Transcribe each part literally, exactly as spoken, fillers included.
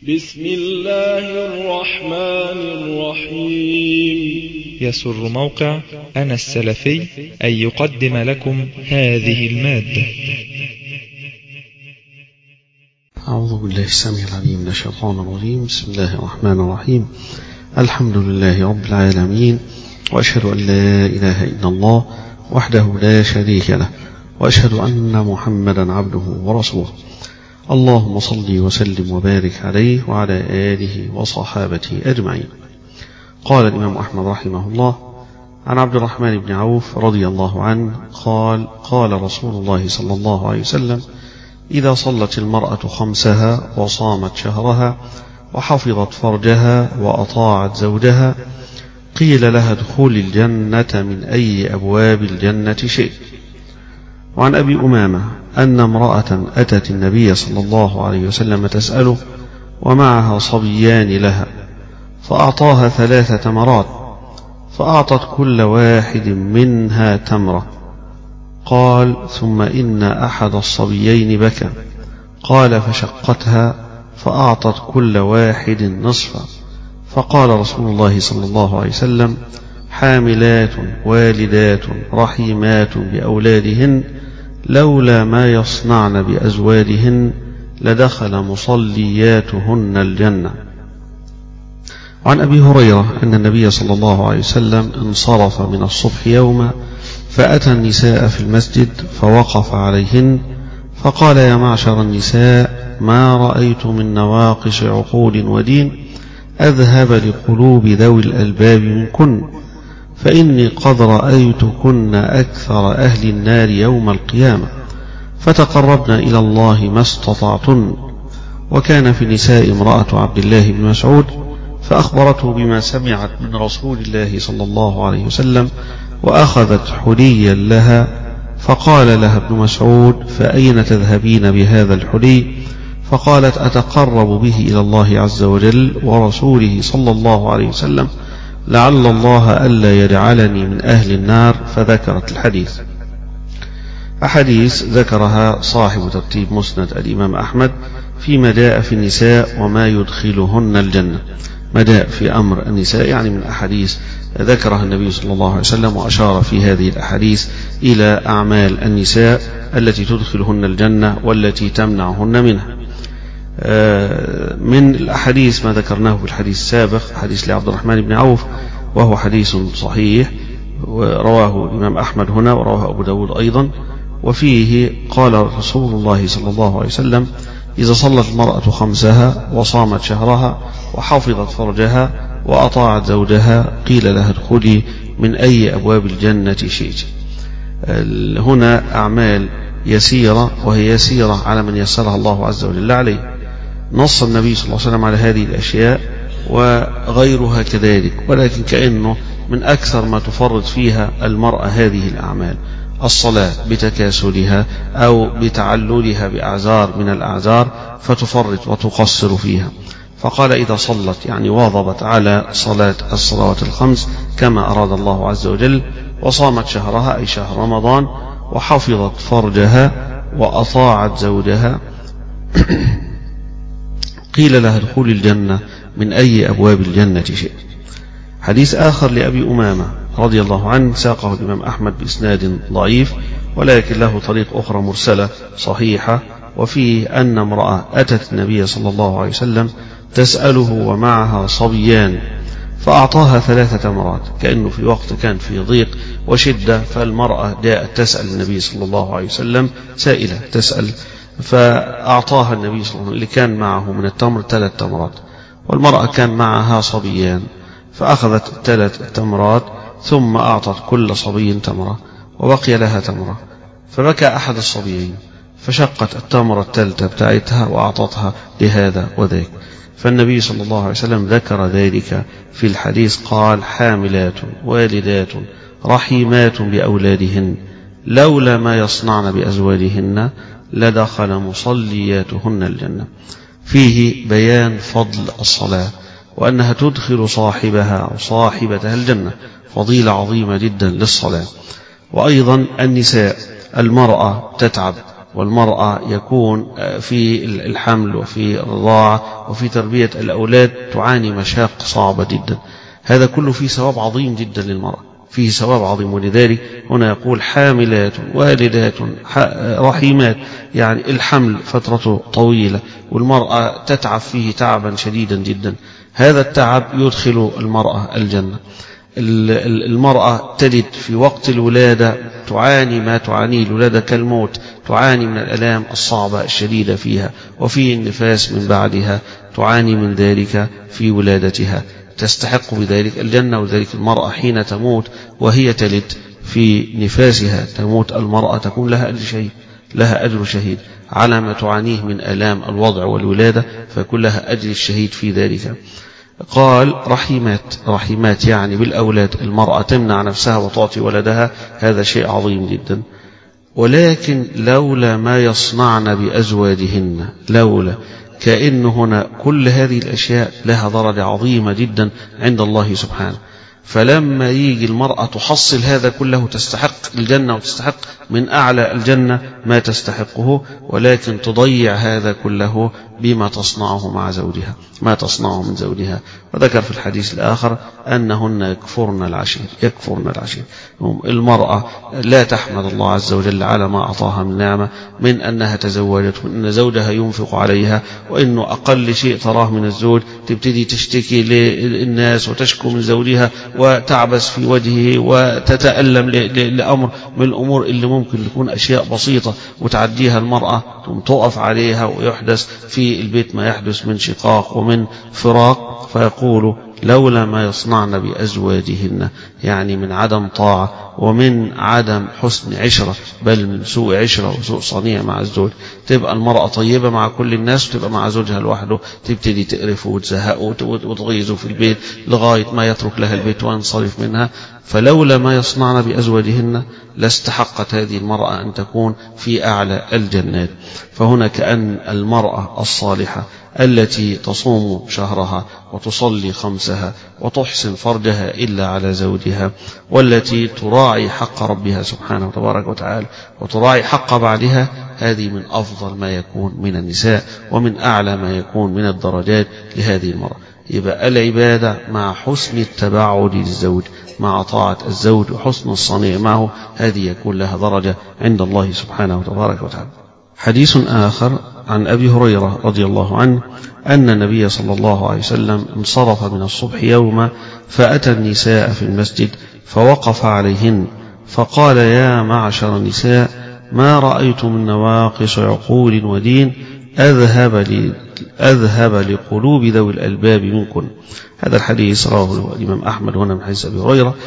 بسم الله الرحمن الرحيم. يسر موقع أنا السلفي أن يقدم لكم هذه المادة. أعوذ بالله السميع العليم من الشيطان الرجيم. بسم الله الرحمن الرحيم. الحمد لله رب العالمين، وأشهد أن لا إله إلا الله وحده لا شريك له، وأشهد أن محمدا عبده ورسوله. اللهم صل وسلم وبارك عليه وعلى آله وصحابته أجمعين. قال الإمام أحمد رحمه الله عن عبد الرحمن بن عوف رضي الله عنه قال: قال رسول الله صلى الله عليه وسلم: إذا صلت المرأة خمسها وصامت شهرها وحفظت فرجها وأطاعت زوجها قيل لها ادخلي الجنة من أي أبواب الجنة شئت. وعن أبي أمامة أن امرأة أتت النبي صلى الله عليه وسلم تسأله ومعها صبيان لها، فأعطاها ثلاث تمرات، فأعطت كل واحد منها تمرة. قال: ثم إن أحد الصبيين بكى. قال: فشقتها فأعطت كل واحد نصفا. فقال رسول الله صلى الله عليه وسلم: حاملات والدات رحيمات بأولادهن لولا ما يصنعن بأزواجهن لدخل مصلياتهن الجنة. عن أبي هريرة أن النبي صلى الله عليه وسلم انصرف من الصبح يوما فأتى النساء في المسجد فوقف عليهن فقال: يا معشر النساء، ما رأيت من نواقص عقول ودين أذهب لقلوب ذوي الألباب منكن، فإني قد رأيتكن أكثر أهل النار يوم القيامة، فتقربنا إلى الله ما استطعتن. وكان في النساء امرأة عبد الله بن مسعود فأخبرته بما سمعت من رسول الله صلى الله عليه وسلم، وأخذت حليا لها، فقال لها ابن مسعود: فأين تذهبين بهذا الحلي؟ فقالت: أتقرب به إلى الله عز وجل ورسوله صلى الله عليه وسلم، لعل الله ألا يجعلني من أهل النار. فذكرت الحديث. أحاديث ذكرها صاحب ترتيب مسند الإمام أحمد فيما جاء في النساء وما يدخلهن الجنة. ما جاء في أمر النساء يعني من أحاديث ذكرها النبي صلى الله عليه وسلم، وأشار في هذه الأحاديث إلى أعمال النساء التي تدخلهن الجنة والتي تمنعهن منها. من الأحاديث ما ذكرناه في الحديث السابق، حديث لعبد الرحمن بن عوف، وهو حديث صحيح ورواه الإمام أحمد هنا ورواه أبو داود أيضا. وفيه قال رسول الله صلى الله عليه وسلم: إذا صلت المرأة خمسها وصامت شهرها وحفظت فرجها وأطاعت زوجها قيل لها ادخلي من أي أبواب الجنة شئت. هنا أعمال يسيرة، وهي يسيرة على من يسرها الله عز وجل عليه. نص النبي صلى الله عليه وسلم على هذه الأشياء وغيرها كذلك، ولكن كأنه من أكثر ما تفرط فيها المرأة هذه الأعمال: الصلاة بتكاسلها أو بتعللها بأعذار من الأعذار فتفرط وتقصر فيها. فقال: إذا صلت يعني واظبت على صلاة الصلوات الخمس كما أراد الله عز وجل، وصامت شهرها أي شهر رمضان، وحفظت فرجها وأطاعت زوجها قيل لها ادخلي الجنة من أي أبواب الجنة شئت. حديث آخر لأبي أمامة رضي الله عنه ساقه الإمام أحمد بإسناد ضعيف، ولكن له طريق أخرى مرسلة صحيحة، وفيه أن امرأة أتت النبي صلى الله عليه وسلم تسأله ومعها صبيان، فأعطاها ثلاثة تمرات، كأنه في وقت كان في ضيق وشدة، فالمرأة جاءت تسأل النبي صلى الله عليه وسلم، سائلة تسأل، فأعطاها النبي صلى الله عليه وسلم اللي كان معه من التمر ثلاث تمرات، والمرأة كان معها صبيان، فأخذت الثلاث التمرات ثم أعطت كل صبي تمرة وبقي لها تمرة. فبكى أحد الصبيين فشقت التمرة الثالثة بتاعتها وأعطتها لهذا وذاك. فالنبي صلى الله عليه وسلم ذكر ذلك في الحديث، قال: حاملات والدات رحيمات بأولادهن لولا ما يصنعن بأزواجهن لدخل مصلياتهن الجنة. فيه بيان فضل الصلاة وأنها تدخل صاحبها وصاحبتها الجنة، فضيلة عظيمة جدا للصلاة. وأيضا النساء، المرأة تتعب والمرأة يكون في الحمل وفي الرضاعة وفي تربية الأولاد تعاني مشاق صعبة جدا. هذا كله فيه ثواب عظيم جدا للمرأة، فيه ثواب عظيم. ولذلك هنا يقول حاملات والدات رحيمات، يعني الحمل فترته طويلة والمرأة تتعب فيه تعبا شديدا جدا. هذا التعب يدخل المرأة الجنة. المرأة تجد في وقت الولادة تعاني ما تعانيه الولادة كالموت، تعاني من الآلام الصعبة الشديدة فيها، وفي النفاس من بعدها تعاني من ذلك في ولادتها، تستحق بذلك الجنة. وذلك المرأة حين تموت وهي تلد في نفاسها تموت المرأة تكون لها أجر شهيد، لها أجر شهيد على ما تعانيه من آلام الوضع والولادة، فيكون لها أجر الشهيد في ذلك. قال رحيمات، رحيمات يعني بالأولاد، المرأة تمنع نفسها وتعطي ولدها، هذا شيء عظيم جدا. ولكن لولا ما يصنعن بأزواجهن، لولا كأن هنا كل هذه الأشياء لها درجة عظيمة جدا عند الله سبحانه. فلما يجي المرأة تحصل هذا كله تستحق الجنة وتستحق من أعلى الجنة ما تستحقه، ولكن تضيع هذا كله بما تصنعه مع زوجها، ما تصنعه من زوجها. وذكر في الحديث الآخر أنهن يكفرن العشير، يكفرن العشير. المرأة لا تحمد الله عز وجل على ما أعطاها من نعمة، من أنها تزوجت وأن زوجها ينفق عليها، وأنه أقل شيء تراه من الزوج تبتدي تشتكي للناس وتشكو من زوجها وتعبس في وجهه وتتألم لأمر من الأمور اللي ممكن تكون أشياء بسيطة وتعديها المرأة، ثم تقف عليها ويحدث في البيت ما يحدث من شقاق ومن فراق. فيقول لولا ما يصنعن بأزواجهن، يعني من عدم طاعة ومن عدم حسن عشرة، بل من سوء عشرة وسوء صنيع مع الزوج. تبقى المرأة طيبة مع كل الناس وتبقى مع زوجها لوحده تبتدي تقرفه وتزهقه وتغيظه في البيت لغاية ما يترك لها البيت وينصرف منها. فلولا ما يصنعن بأزواجهن لاستحقت هذه المرأة أن تكون في أعلى الجنات. فهنا كأن المرأة الصالحة التي تصوم شهرها وتصلي خمسها وتحسن فرجها إلا على زوجها، والتي تراعي حق ربها سبحانه وتبارك وتعالى وتراعي حق بعدها، هذه من أفضل ما يكون من النساء ومن أعلى ما يكون من الدرجات لهذه المرأة. يبقى العبادة مع حسن التباعد للزوج، مع طاعة الزوج وحسن الصنيع معه، هذه يكون لها درجة عند الله سبحانه وتبارك وتعالى. حديث آخر عن أبي هريرة رضي الله عنه أن النبي صلى الله عليه وسلم انصرف من الصبح يوما فأتى النساء في المسجد فوقف عليهن فقال يا معشر النساء ما رأيت من نواقص عقول ودين أذهب, أذهب لقلوب ذوي الألباب منكن. هذا الحديث رواه الإمام أحمد هنا من حديث أبي هريرة،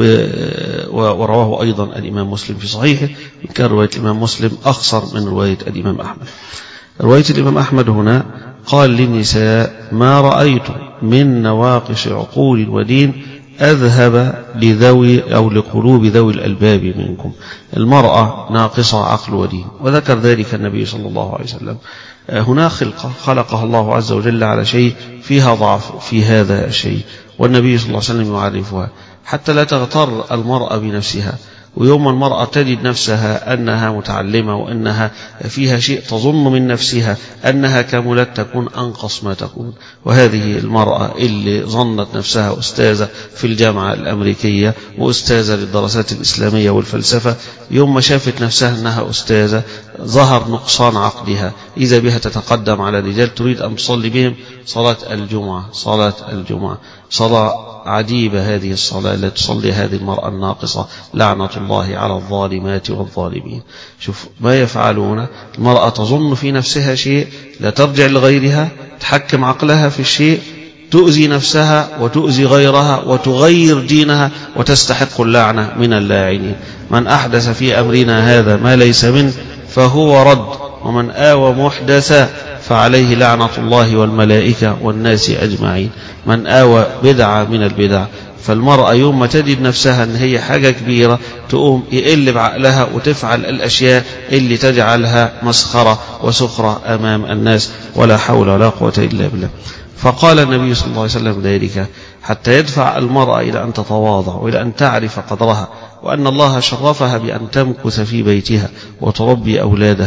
ورواه أيضا الإمام مسلم في صحيحه، كان رواية الإمام مسلم أخصر من رواية الإمام أحمد. رواية الإمام أحمد هنا قال للنساء ما رأيت من نواقص عقول ودين أذهب لذوي أو لقلوب ذوي الألباب منكم. المرأة ناقصة عقل ودين، وذكر ذلك النبي صلى الله عليه وسلم. هنا خلقة خلقها الله عز وجل على شيء فيها ضعف في هذا الشيء، والنبي صلى الله عليه وسلم يعرفها حتى لا تغتر المرأة بنفسها. ويوم المرأة تجد نفسها أنها متعلمة وأنها فيها شيء تظن من نفسها أنها كملت تكون أنقص ما تكون. وهذه المرأة اللي ظنت نفسها أستاذة في الجامعة الأمريكية وأستاذة للدراسات الإسلامية والفلسفة، يوم ما شافت نفسها أنها أستاذة ظهر نقصان عقلها، إذا بها تتقدم على الرجال تريد أن تصلي بهم صلاة الجمعة، صلاة الجمعة صلاة عجيبة هذه الصلاة التي تصلي هذه المرأة الناقصة، لعنة الله على الظالمات والظالمين. شوف ما يفعلون. المرأة تظن في نفسها شيء، لا ترجع لغيرها، تحكم عقلها في الشيء، تؤذي نفسها وتؤذي غيرها وتغير دينها وتستحق اللعنة من اللاعنين. من أحدث في أمرنا هذا ما ليس منه فهو رد، ومن آوى محدثا فعليه لعنة الله والملائكة والناس أجمعين. من آوى بدعة من البدع. فالمرأة يوم ما تجد نفسها أن هي حاجة كبيرة تقوم يقلب عقلها وتفعل الأشياء اللي تجعلها مسخرة وسخرة أمام الناس، ولا حول ولا قوة إلا بالله. فقال النبي صلى الله عليه وسلم ذلك حتى يدفع المرأة إلى أن تتواضع وإلى أن تعرف قدرها، وأن الله شرفها بأن تمكث في بيتها وتربي أولادها،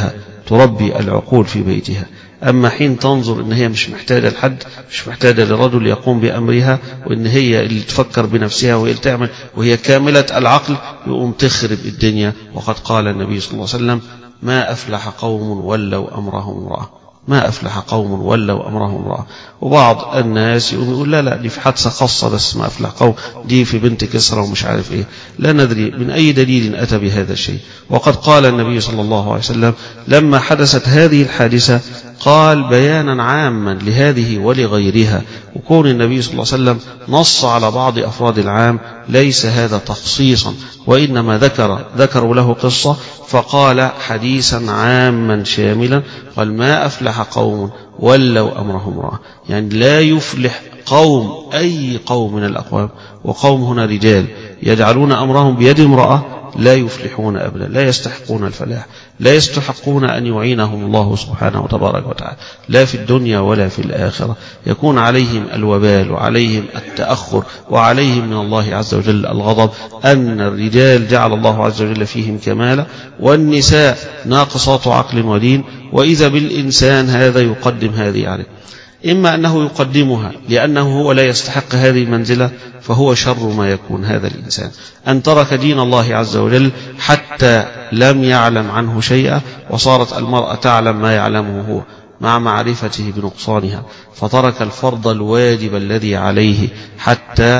تربي العقول في بيتها. أما حين تنظر إن هي مش محتاجة لحد، مش محتاجة لرجل يقوم بأمرها، وإن هي اللي تفكر بنفسها وهي اللي تعمل وهي كاملة العقل، يقوم تخرب الدنيا. وقد قال النبي صلى الله عليه وسلم: ما أفلح قوم ولوا أمرهم امرأة، ما أفلح قوم ولوا أمرهم امرأة. وبعض الناس يقوم يقول: لا لا دي في حادثة خاصة بس ما أفلح قوم، دي في بنت كسرى ومش عارف إيه. لا ندري من أي دليل أتى بهذا الشيء. وقد قال النبي صلى الله عليه وسلم لما حدثت هذه الحادثة قال بيانا عاما لهذه ولغيرها، وكون النبي صلى الله عليه وسلم نص على بعض أفراد العام ليس هذا تخصيصا، وإنما ذكر ذكروا له قصة فقال حديثا عاما شاملا، قال: ما أفلح قوم ولوا أمرهم امرأة. يعني لا يفلح قوم، أي قوم من الأقوام، وقوم هنا رجال يجعلون أمرهم بيد امرأة، لا يفلحون أبدا، لا يستحقون الفلاح، لا يستحقون أن يعينهم الله سبحانه وتبارك وتعالى، لا في الدنيا ولا في الآخرة. يكون عليهم الوبال وعليهم التأخر وعليهم من الله عز وجل الغضب، أن الرجال جعل الله عز وجل فيهم كمالا، والنساء ناقصات عقل ودين، وإذا بالإنسان هذا يقدم هذه عليه، إما أنه يقدمها لأنه هو لا يستحق هذه المنزلة، فهو شر ما يكون هذا الإنسان، أن ترك دين الله عز وجل حتى لم يعلم عنه شيئا، وصارت المرأة تعلم ما يعلمه هو مع معرفته بنقصانها، فترك الفرض الواجب الذي عليه حتى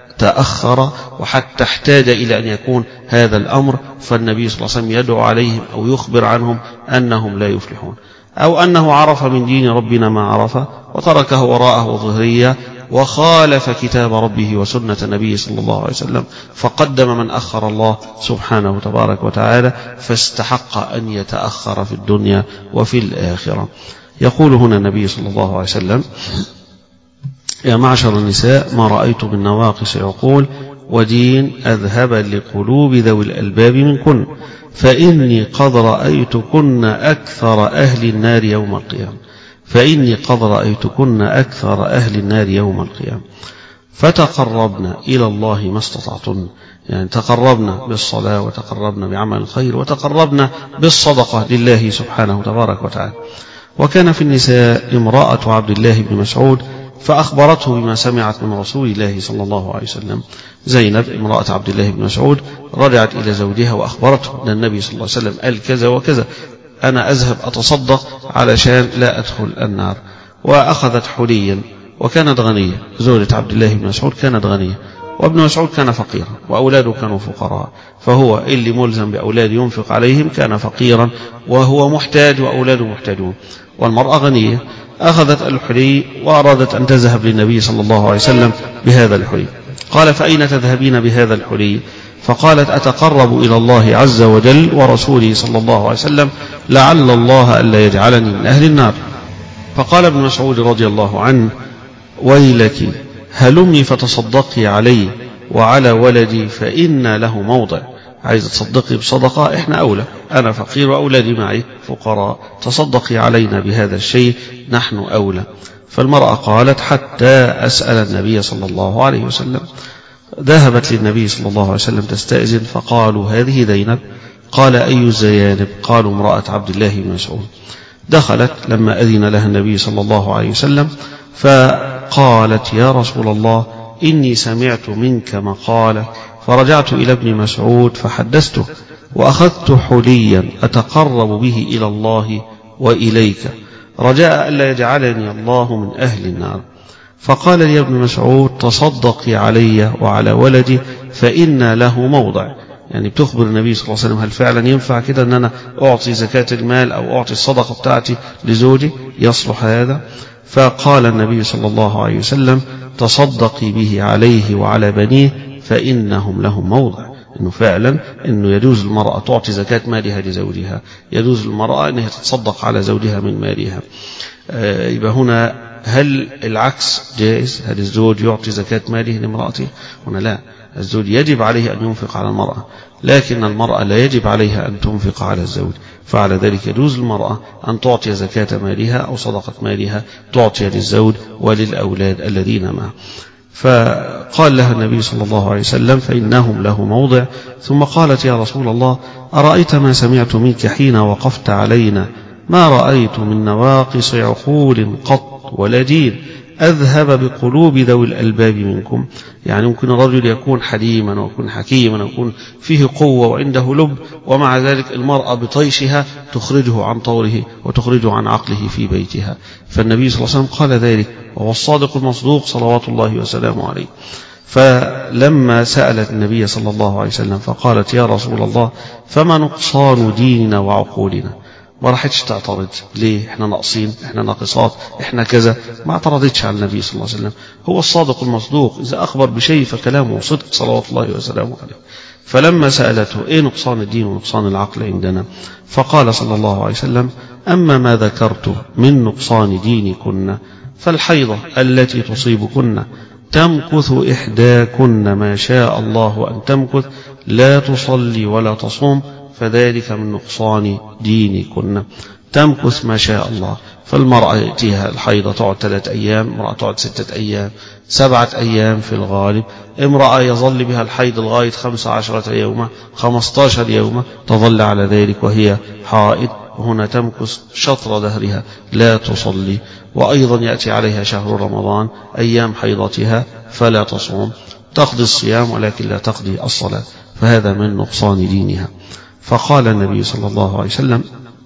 تأخر وحتى احتاج إلى أن يكون هذا الأمر. فالنبي صلى الله عليه وسلم يدعو عليهم أو يخبر عنهم أنهم لا يفلحون، أو أنه عرف من دين ربنا ما عرف وتركه وراءه ظهرية، وخالف كتاب ربه وسنة النبي صلى الله عليه وسلم، فقدم من أخر الله سبحانه تبارك وتعالى، فاستحق أن يتأخر في الدنيا وفي الآخرة. يقول هنا النبي صلى الله عليه وسلم: يا معشر النساء ما رأيت من نواقص عقول ودين أذهب لقلوب ذوي الألباب منكن، فإني قد رأيتكن أكثر أهل النار يوم القيامة، فإني قد رأيتكن أكثر أهل النار يوم القيامة، فتقربنا إلى الله ما استطعتن، يعني تقربنا بالصلاة وتقربنا بعمل الخير وتقربنا بالصدقة لله سبحانه تبارك وتعالى. وكان في النساء امرأة عبد الله بن مسعود فأخبرته بما سمعت من رسول الله صلى الله عليه وسلم. زينب امرأة عبد الله بن مسعود رجعت إلى زوجها وأخبرته أن النبي صلى الله عليه وسلم قال كذا وكذا، أنا أذهب أتصدق علشان لا أدخل النار. وأخذت حليا، وكانت غنية، زوجة عبد الله بن مسعود كانت غنية، وابن مسعود كان فقيرا وأولاده كانوا فقراء، فهو اللي ملزم بأولاده ينفق عليهم كان فقيرا، وهو محتاج وأولاده محتاجون، والمرأة غنية. أخذت الحلي وأرادت أن تذهب للنبي صلى الله عليه وسلم بهذا الحلي. قال: فأين تذهبين بهذا الحلي؟ فقالت: أتقرب إلى الله عز وجل ورسوله صلى الله عليه وسلم لعل الله ألا يجعلني من أهل النار. فقال ابن مسعود رضي الله عنه: ويلك هلمي فتصدقي علي وعلى ولدي فإن له موضع. عايز تصدقي بصدقة، إحنا أولى، أنا فقير وأولادي معي فقراء، تصدقي علينا بهذا الشيء، نحن أولى. فالمرأة قالت: حتى أسأل النبي صلى الله عليه وسلم. ذهبت للنبي صلى الله عليه وسلم تستأذن، فقالوا: هذه زينب. قال: أي الزيانب؟ قالوا: امرأة عبد الله بن مسعود. دخلت لما أذن لها النبي صلى الله عليه وسلم، فقالت: يا رسول الله إني سمعت منك مقالة، فرجعت إلى ابن مسعود فحدثته، وأخذت حليا أتقرب به إلى الله وإليك رجاء ألا يجعلني الله من أهل النار. فقال لي ابن مسعود: تصدقي علي وعلى ولدي فإن له موضع. يعني بتخبر النبي صلى الله عليه وسلم: هل فعلا ينفع كده أن أنا أعطي زكاة المال أو أعطي الصدقة بتاعتي لزوجي؟ يصلح هذا؟ فقال النبي صلى الله عليه وسلم: تصدقي به عليه وعلى بنيه فإنهم لهم موضع. إنه فعلا إنه يجوز المرأة تعطي زكاة مالها لزوجها، يجوز المرأة أنها تتصدق على زوجها من مالها. آه يبقى هنا هل العكس جائز؟ هل الزوج يعطي زكاة ماله لامرأته؟ هنا لا، الزوج يجب عليه أن ينفق على المرأة، لكن المرأة لا يجب عليها أن تنفق على الزوج، فعلى ذلك يجوز المرأة أن تعطي زكاة مالها أو صدقة مالها تعطي للزوج وللأولاد الذين معه. فقال لها النبي صلى الله عليه وسلم: فإنهم له موضع. ثم قالت: يا رسول الله أرأيت ما سمعت منك حين وقفت علينا ما رأيت من نواقص عقول قط ولا دين أذهب بقلوب ذوي الألباب منكم. يعني ممكن الرجل يكون حليما ويكون حكيما ويكون فيه قوة وعنده لب، ومع ذلك المرأة بطيشها تخرجه عن طوره وتخرجه عن عقله في بيتها. فالنبي صلى الله عليه وسلم قال ذلك، وهو الصادق المصدوق صلوات الله وسلامه عليه. فلما سألت النبي صلى الله عليه وسلم فقالت: يا رسول الله، فما نقصان ديننا وعقولنا؟ ما راحتش تعترض. ليه؟ احنا ناقصين، احنا ناقصات، احنا كذا. ما اعترضتش على النبي صلى الله عليه وسلم. هو الصادق المصدوق، إذا أخبر بشيء فكلامه صدق صلوات الله وسلامه عليه. فلما سألته: ايه نقصان الدين ونقصان العقل عندنا؟ فقال صلى الله عليه وسلم: أما ما ذكرت من نقصان دينكن فالحيضة التي تصيبكن تمكث إحداكن ما شاء الله أن تمكث، لا تصلي ولا تصوم، فذلك من نقصان دينكن. تمكث ما شاء الله. فالمرأة يأتيها الحيضة تقعد ثلاثة أيام، امرأة تقعد ستة أيام، سبعة أيام في الغالب. امرأة يظل بها الحيض لغاية خمسة عشرة يوما، خمسة عشر يوما تظل على ذلك وهي حائض، وهنا تمكث شطر دهرها لا تصلي. وأيضا يأتي عليها شهر رمضان أيام حيضتها فلا تصوم، تقضي الصيام ولكن لا تقضي الصلاة، فهذا من نقصان دينها. فقال النبي صلى الله عليه وسلم: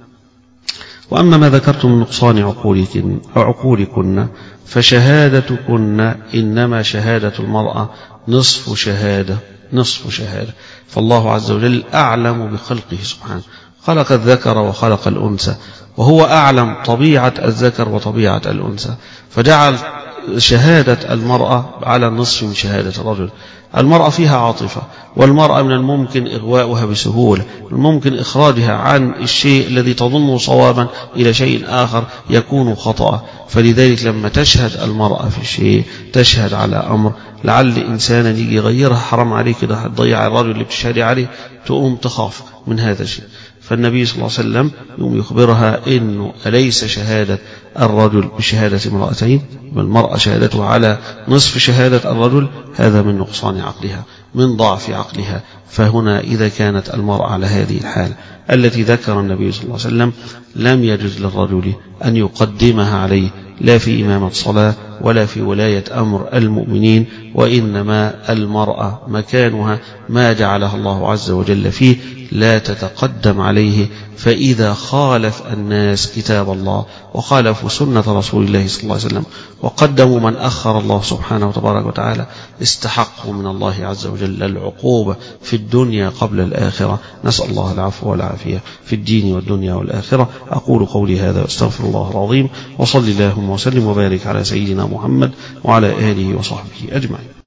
وأما ما ذكرت من نقصان عقولكن, عقولكن فشهادتكن إنما شهادة المرأة نصف شهادة نصف شهادة فالله عز وجل أعلم بخلقه سبحانه، خلق الذكر وخلق الأنثى، وهو أعلم طبيعة الذكر وطبيعة الأنثى، فجعل شهادة المرأة على النصف من شهادة الرجل. المرأة فيها عاطفة، والمرأة من الممكن إغواؤها بسهولة، الممكن إخراجها عن الشيء الذي تظنه صوابا إلى شيء آخر يكون خطأ. فلذلك لما تشهد المرأة في شيء تشهد على أمر لعل إنسانا يجي يغيرها، حرام عليك ده هتضيع الرجل اللي بتشهدي عليه، تقوم تخاف من هذا الشيء. فالنبي صلى الله عليه وسلم يوم يخبرها إنه أليس شهادة الرجل بشهادة امرأتين، والمرأة شهادته على نصف شهادة الرجل، هذا من نقصان عقلها، من ضعف عقلها. فهنا إذا كانت المرأة على هذه الحال التي ذكر النبي صلى الله عليه وسلم، لم يجوز للرجل أن يقدمها عليه لا في إمامة صلاة ولا في ولاية أمر المؤمنين، وإنما المرأة مكانها ما جعلها الله عز وجل فيه، لا تتقدم عليه. فإذا خالف الناس كتاب الله وخالفوا سنة رسول الله صلى الله عليه وسلم وقدموا من أخر الله سبحانه وتبارك وتعالى، استحقوا من الله عز وجل العقوبة في الدنيا قبل الآخرة. نسأل الله العفو والعافية في الدين والدنيا والآخرة. أقول قولي هذا واستغفر الله العظيم، وصل اللهم وسلم وبارك على سيدنا محمد وعلى آله وصحبه أجمعين.